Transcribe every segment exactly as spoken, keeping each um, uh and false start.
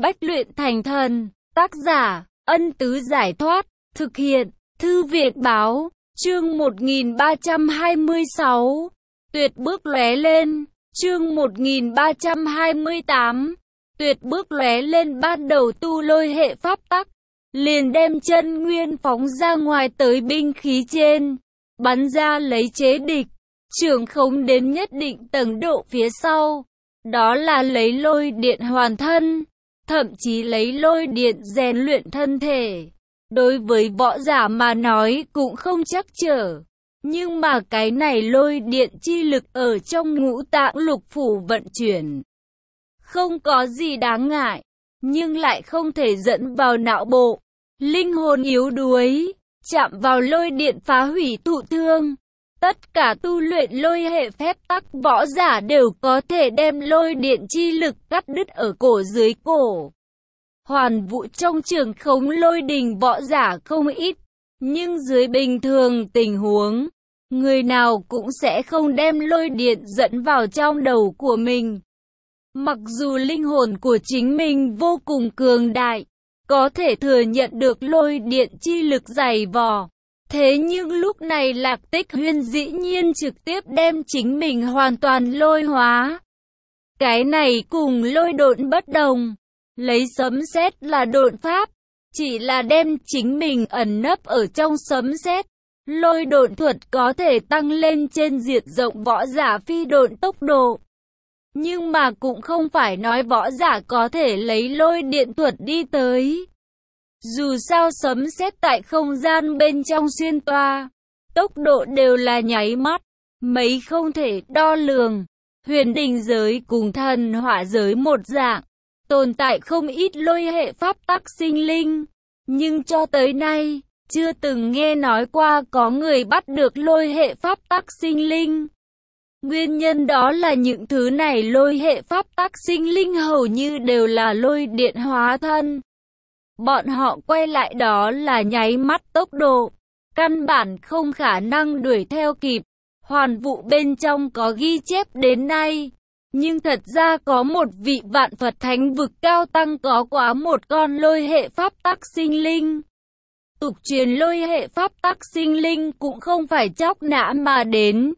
Bách luyện thành thần. Tác giả, Ân Tứ Giải Thoát. Thực hiện, Thư viện Báo. Chương một nghìn ba trăm hai mươi sáu. Tuyệt bước lóe lên. Chương một nghìn ba trăm hai mươi tám. Tuyệt bước lóe lên ban đầu tu lôi hệ pháp tắc. Liền đem chân nguyên phóng ra ngoài tới binh khí trên. Bắn ra lấy chế địch. Trưởng khống đến nhất định tầng độ phía sau. Đó là lấy lôi điện hoàn thân. Thậm chí lấy lôi điện rèn luyện thân thể. Đối với võ giả mà nói cũng không chắc trở. Nhưng mà cái này lôi điện chi lực ở trong ngũ tạng lục phủ vận chuyển. Không có gì đáng ngại. Nhưng lại không thể dẫn vào não bộ. Linh hồn yếu đuối. Chạm vào lôi điện phá hủy thụ thương. Tất cả tu luyện lôi hệ phép tắc võ giả đều có thể đem lôi điện chi lực cắt đứt ở cổ dưới cổ. Hoàn vũ trong trường khống lôi đình võ giả không ít, nhưng dưới bình thường tình huống, người nào cũng sẽ không đem lôi điện dẫn vào trong đầu của mình. Mặc dù linh hồn của chính mình vô cùng cường đại, có thể thừa nhận được lôi điện chi lực dày vò. Thế nhưng lúc này Lạc Tích Huyên dĩ nhiên trực tiếp đem chính mình hoàn toàn lôi hóa. Cái này cùng lôi độn bất đồng. Lấy sấm sét là độn pháp, chỉ là đem chính mình ẩn nấp ở trong sấm sét. Lôi độn thuật có thể tăng lên trên diện rộng võ giả phi độn tốc độ. Nhưng mà cũng không phải nói võ giả có thể lấy lôi điện thuật đi tới. Dù sao sấm sét tại không gian bên trong xuyên toa, tốc độ đều là nháy mắt, mấy không thể đo lường. Huyền đình giới cùng thần hỏa giới một dạng, tồn tại không ít lôi hệ pháp tắc sinh linh. Nhưng cho tới nay, chưa từng nghe nói qua có người bắt được lôi hệ pháp tắc sinh linh. Nguyên nhân đó là những thứ này lôi hệ pháp tắc sinh linh hầu như đều là lôi điện hóa thân. Bọn họ quay lại đó là nháy mắt tốc độ, căn bản không khả năng đuổi theo kịp. Hoàn vũ bên trong có ghi chép đến nay, nhưng thật ra có một vị vạn Phật thánh vực cao tăng có quá một con lôi hệ pháp tắc sinh linh. Tục truyền lôi hệ pháp tắc sinh linh cũng không phải chóc nã mà đến,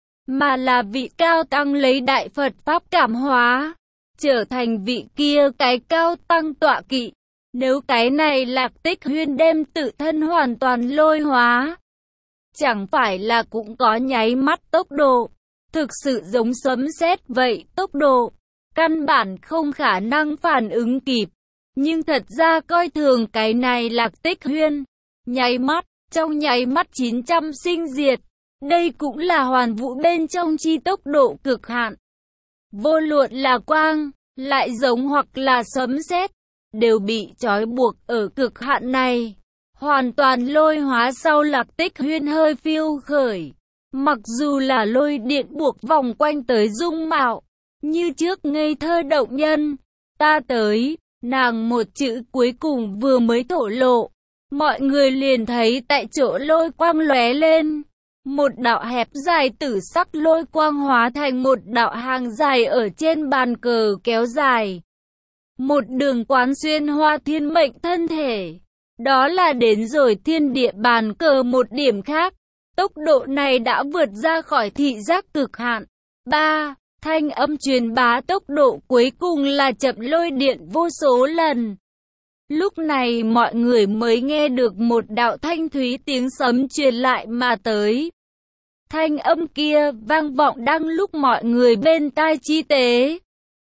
mà là vị cao tăng lấy đại Phật pháp cảm hóa, trở thành vị kia cái cao tăng tọa kỵ. Nếu cái này Lạc Tích Huyên đem tự thân hoàn toàn lôi hóa, chẳng phải là cũng có nháy mắt tốc độ, thực sự giống sấm sét vậy tốc độ, căn bản không khả năng phản ứng kịp. Nhưng thật ra coi thường cái này Lạc Tích Huyên, nháy mắt, trong nháy mắt chín trăm sinh diệt, đây cũng là hoàn vũ bên trong chi tốc độ cực hạn. Vô luận là quang, lại giống hoặc là sấm sét, đều bị trói buộc ở cực hạn này. Hoàn toàn lôi hóa sau Lạc Tích Huyên hơi phiêu khởi. Mặc dù là lôi điện buộc vòng quanh tới dung mạo, như trước ngây thơ động nhân. Ta tới, nàng một chữ cuối cùng vừa mới thổ lộ. Mọi người liền thấy tại chỗ lôi quang lóe lên. Một đạo hẹp dài tử sắc lôi quang hóa thành một đạo hàng dài ở trên bàn cờ kéo dài. Một đường quán xuyên Hoa Thiên Mệnh thân thể. Đó là đến rồi thiên địa bàn cờ một điểm khác. Tốc độ này đã vượt ra khỏi thị giác cực hạn. ba. Thanh âm truyền bá tốc độ cuối cùng là chậm lôi điện vô số lần. Lúc này mọi người mới nghe được một đạo thanh thúy tiếng sấm truyền lại mà tới. Thanh âm kia vang vọng đang lúc mọi người bên tai chi tế.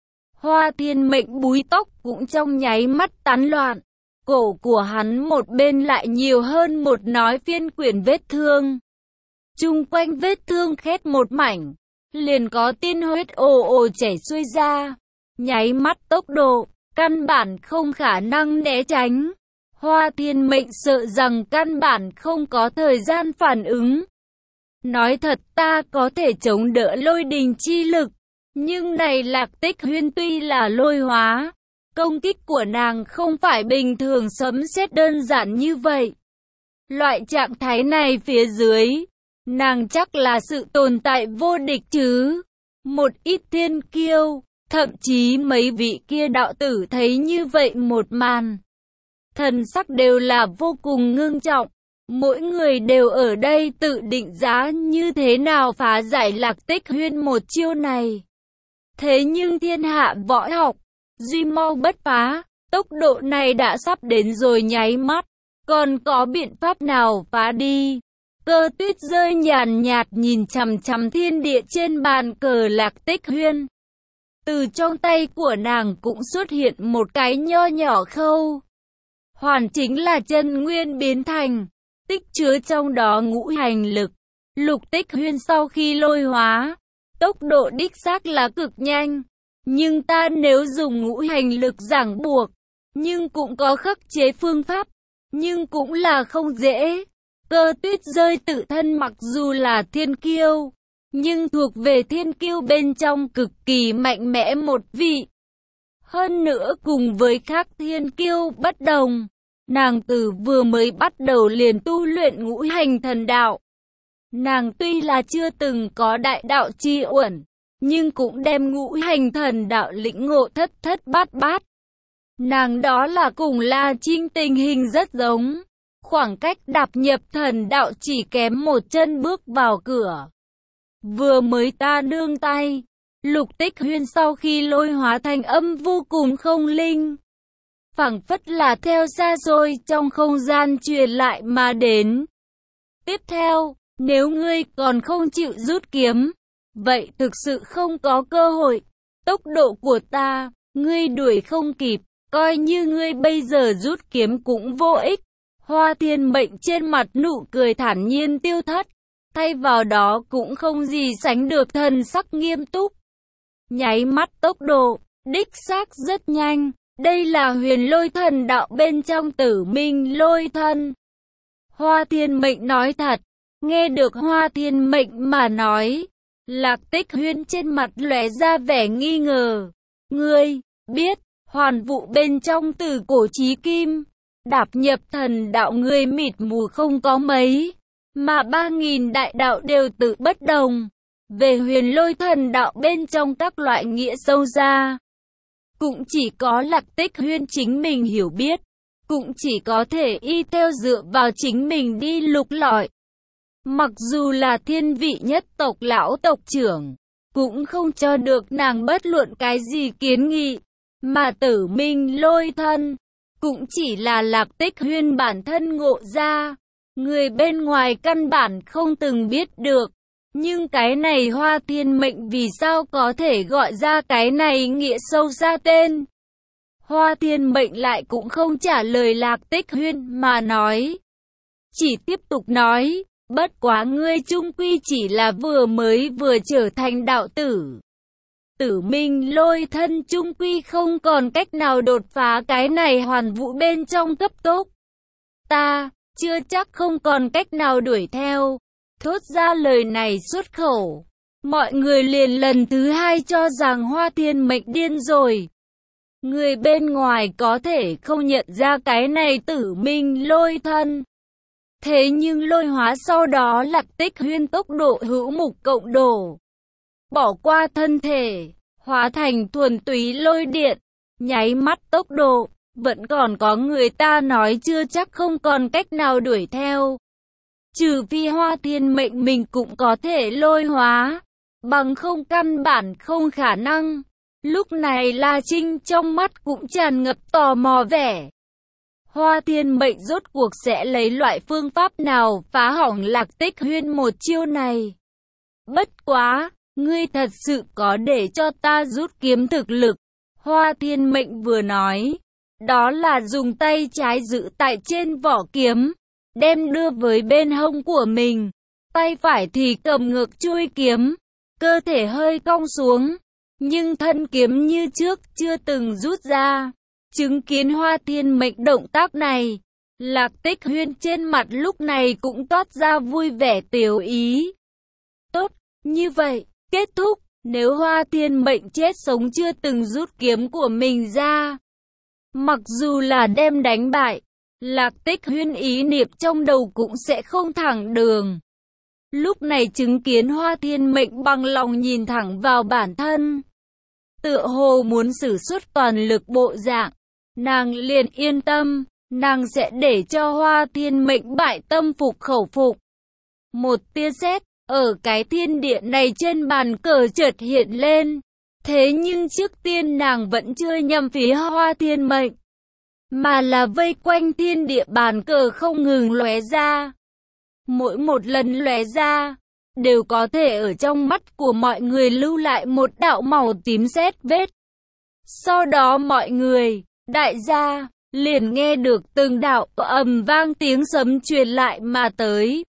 Hoa Thiên Mệnh búi tóc cũng trong nháy mắt tán loạn. Cổ của hắn một bên lại nhiều hơn một nói phiên quyển vết thương. Chung quanh vết thương khét một mảnh, liền có tiên huyết ồ ồ chảy xuôi ra. Nháy mắt tốc độ, căn bản không khả năng né tránh. Hoa Thiên Mệnh sợ rằng căn bản không có thời gian phản ứng. Nói thật, ta có thể chống đỡ lôi đình chi lực, nhưng này Lạc Tích Huyên tuy là lôi hóa, công kích của nàng không phải bình thường sấm sét đơn giản như vậy. Loại trạng thái này phía dưới, nàng chắc là sự tồn tại vô địch chứ. Một ít thiên kiêu, Thậm chí mấy vị kia đạo tử thấy như vậy một màn, thần sắc đều là vô cùng ngưng trọng. Mỗi người đều ở đây tự định giá như thế nào phá giải Lạc Tích Huyên một chiêu này. Thế nhưng thiên hạ võ học, duy mau bất phá, tốc độ này đã sắp đến rồi nháy mắt, còn có biện pháp nào phá đi? Cơ Tuyết rơi nhàn nhạt nhìn chằm chằm thiên địa trên bàn cờ Lạc Tích Huyên. Từ trong tay của nàng cũng xuất hiện một cái nho nhỏ khâu. Hoàn chính là chân nguyên biến thành, tích chứa trong đó ngũ hành lực. Lục Tích Huyên sau khi lôi hóa, tốc độ đích xác là cực nhanh. Nhưng ta nếu dùng ngũ hành lực giảng buộc, nhưng cũng có khắc chế phương pháp, nhưng cũng là không dễ. Cơ Tuyết rơi tự thân mặc dù là thiên kiêu, nhưng thuộc về thiên kiêu bên trong cực kỳ mạnh mẽ một vị. Hơn nữa cùng với các thiên kiêu bất đồng, nàng từ vừa mới bắt đầu liền tu luyện ngũ hành thần đạo. Nàng tuy là chưa từng có đại đạo chi uẩn, nhưng cũng đem ngũ hành thần đạo lĩnh ngộ thất thất bát bát. Nàng đó là cùng La Trinh tình hình rất giống, khoảng cách đạp nhập thần đạo chỉ kém một chân bước vào cửa. Vừa mới ta nương tay, Lục Tích Huyên sau khi lôi hóa thành âm vô cùng không linh, phảng phất là theo xa xôi trong không gian truyền lại mà đến. Tiếp theo, nếu ngươi còn không chịu rút kiếm, vậy thực sự không có cơ hội. Tốc độ của ta, ngươi đuổi không kịp, coi như ngươi bây giờ rút kiếm cũng vô ích. Hoa Thiên Mệnh trên mặt nụ cười thản nhiên tiêu thất, thay vào đó cũng không gì sánh được thần sắc nghiêm túc. Nháy mắt tốc độ, đích xác rất nhanh, đây là huyền lôi thần đạo bên trong Tử Minh lôi thân. Hoa Thiên Mệnh nói thật, nghe được Hoa Thiên Mệnh mà nói, Lạc Tích Huyên trên mặt lóe ra vẻ nghi ngờ. Ngươi biết, hoàn vụ bên trong từ cổ chí kim, đạp nhập thần đạo người mịt mù không có mấy, mà ba nghìn đại đạo đều tự bất đồng. Về huyền lôi thần đạo bên trong các loại nghĩa sâu xa, cũng chỉ có Lạc Tích Huyên chính mình hiểu biết, cũng chỉ có thể y theo dựa vào chính mình đi lục lọi. Mặc dù là thiên vị nhất tộc lão tộc trưởng, cũng không cho được nàng bất luận cái gì kiến nghị, mà Tử Minh lôi thân, cũng chỉ là Lạc Tích Huyên bản thân ngộ ra, người bên ngoài căn bản không từng biết được. Nhưng cái này Hoa Thiên Mệnh vì sao có thể gọi ra cái này nghĩa sâu xa tên? Hoa Thiên Mệnh lại cũng không trả lời Lạc Tích Huyên mà nói, chỉ tiếp tục nói, bất quá ngươi chung quy chỉ là vừa mới vừa trở thành đạo tử. Tử Minh lôi thân chung quy không còn cách nào đột phá cái này hoàn vũ bên trong cấp tốc. Ta, chưa chắc không còn cách nào đuổi theo. Thốt ra lời này xuất khẩu, mọi người liền lần thứ hai cho rằng Hoa Thiên Mệnh điên rồi. Người bên ngoài có thể không nhận ra cái này Tử Minh lôi thân. Thế nhưng lôi hóa sau đó Lạc Tích Huyên tốc độ hữu mục cộng đổ, bỏ qua thân thể, hóa thành thuần túy lôi điện, nháy mắt tốc độ, vẫn còn có người ta nói chưa chắc không còn cách nào đuổi theo. Trừ phi Hoa Thiên Mệnh mình cũng có thể lôi hóa, bằng không căn bản không khả năng. Lúc này La Trinh trong mắt cũng tràn ngập tò mò vẻ. Hoa Thiên Mệnh rốt cuộc sẽ lấy loại phương pháp nào phá hỏng Lạc Tích Huyên một chiêu này? Bất quá, ngươi thật sự có để cho ta rút kiếm thực lực. Hoa Thiên Mệnh vừa nói, đó là dùng tay trái giữ tại trên vỏ kiếm, đem đưa với bên hông của mình, tay phải thì cầm ngược chuôi kiếm, cơ thể hơi cong xuống, nhưng thân kiếm như trước chưa từng rút ra. Chứng kiến Hoa Thiên Mệnh động tác này, Lạc Tích Huyên trên mặt lúc này cũng toát ra vui vẻ tiếu ý. Tốt, như vậy, kết thúc, nếu Hoa Thiên Mệnh chết sống chưa từng rút kiếm của mình ra, mặc dù là đem đánh bại, Lạc Tích Huyên ý niệm trong đầu cũng sẽ không thẳng đường. Lúc này chứng kiến Hoa Thiên Mệnh bằng lòng nhìn thẳng vào bản thân, tựa hồ muốn sử xuất toàn lực bộ dạng. Nàng liền yên tâm, nàng sẽ để cho Hoa Thiên Mệnh bại tâm phục khẩu phục. Một tia sét ở cái thiên địa này trên bàn cờ chợt hiện lên. Thế nhưng trước tiên nàng vẫn chưa nhằm phía Hoa Thiên Mệnh, mà là vây quanh thiên địa bàn cờ không ngừng lóe ra. Mỗi một lần lóe ra, đều có thể ở trong mắt của mọi người lưu lại một đạo màu tím sét vết. Sau đó mọi người, đại gia, liền nghe được từng đạo ầm vang tiếng sấm truyền lại mà tới.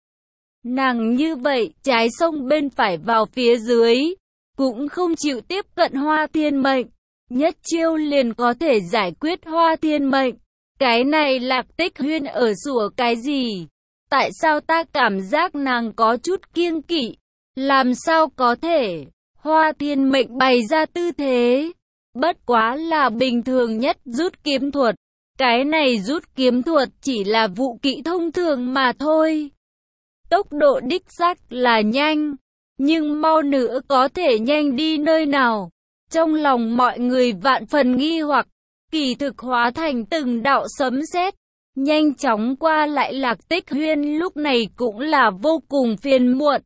Nàng như vậy, trái sông bên phải vào phía dưới, cũng không chịu tiếp cận Hoa Thiên Mệnh, nhất chiêu liền có thể giải quyết Hoa Thiên Mệnh. Cái này Lạc Tích Huyên ở sủa cái gì? Tại sao ta cảm giác nàng có chút kiêng kỵ? Làm sao có thể? Hoa Thiên Mệnh bày ra tư thế, bất quá là bình thường nhất rút kiếm thuật. Cái này rút kiếm thuật chỉ là vũ kỹ thông thường mà thôi. Tốc độ đích xác là nhanh, nhưng mau nữa có thể nhanh đi nơi nào? Trong lòng mọi người vạn phần nghi hoặc, kỳ thực hóa thành từng đạo sấm sét, nhanh chóng qua lại. Lạc Tích Huyên lúc này cũng là vô cùng phiền muộn.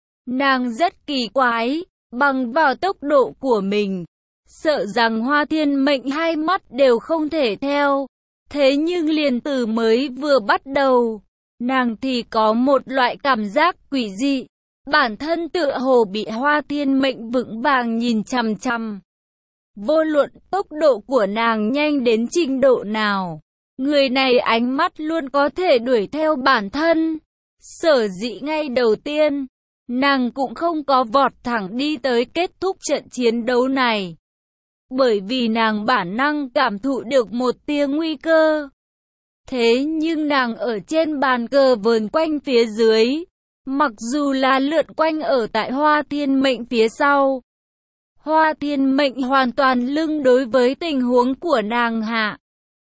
Nàng rất kỳ quái, bằng vào tốc độ của mình, sợ rằng Hoa Thiên Mệnh hai mắt đều không thể theo. Thế nhưng liền từ mới vừa bắt đầu, nàng thì có một loại cảm giác quỷ dị. Bản thân tựa hồ bị Hoa Thiên Mệnh vững vàng nhìn chằm chằm. Vô luận tốc độ của nàng nhanh đến trình độ nào, người này ánh mắt luôn có thể đuổi theo bản thân. Sở dĩ ngay đầu tiên, nàng cũng không có vọt thẳng đi tới kết thúc trận chiến đấu này. Bởi vì nàng bản năng cảm thụ được một tia nguy cơ. Thế nhưng nàng ở trên bàn cờ vờn quanh phía dưới, mặc dù là lượn quanh ở tại Hoa Thiên Mệnh phía sau, Hoa Thiên Mệnh hoàn toàn lưng đối với tình huống của nàng hạ.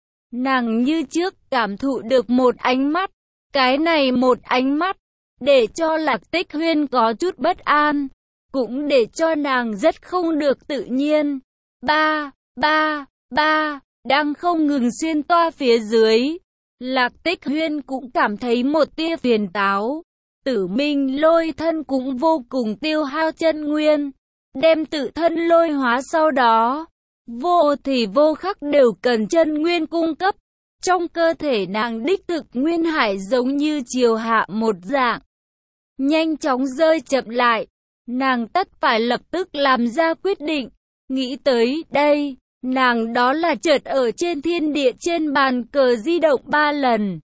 Nàng như trước cảm thụ được một ánh mắt, cái này một ánh mắt, để cho Lạc Tích Huyên có chút bất an, cũng để cho nàng rất không được tự nhiên. Ba, ba, ba, đang không ngừng xuyên toa phía dưới. Lạc Tích Huyên cũng cảm thấy một tia phiền táo. Tử Minh lôi thân cũng vô cùng tiêu hao chân nguyên, đem tự thân lôi hóa sau đó, vô thì vô khắc đều cần chân nguyên cung cấp. Trong cơ thể nàng đích thực nguyên hải giống như chiều hạ một dạng, nhanh chóng rơi chậm lại. Nàng tất phải lập tức làm ra quyết định. Nghĩ tới đây, nàng đó là chợt ở trên thiên địa trên bàn cờ di động ba lần.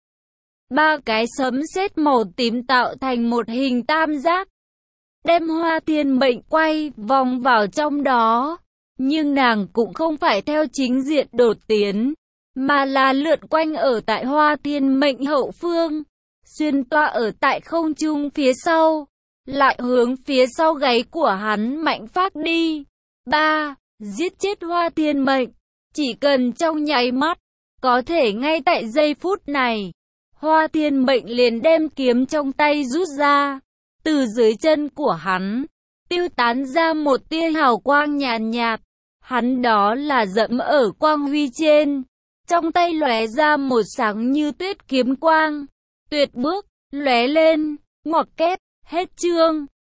Ba cái sấm sét màu tím tạo thành một hình tam giác, đem Hoa Thiên Mệnh quay vòng vào trong đó. Nhưng nàng cũng không phải theo chính diện đột tiến, mà là lượn quanh ở tại Hoa Thiên Mệnh hậu phương, xuyên toa ở tại không trung phía sau, lại hướng phía sau gáy của hắn mạnh phát đi. Ba, giết chết Hoa Thiên Mệnh, chỉ cần trong nháy mắt, có thể ngay tại giây phút này, Hoa Thiên Mệnh liền đem kiếm trong tay rút ra, từ dưới chân của hắn, tiêu tán ra một tia hào quang nhàn nhạt, hắn đó là dẫm ở quang huy trên, trong tay lóe ra một sáng như tuyết kiếm quang, tuyệt bước, lóe lên, ngoặc kép, hết chương.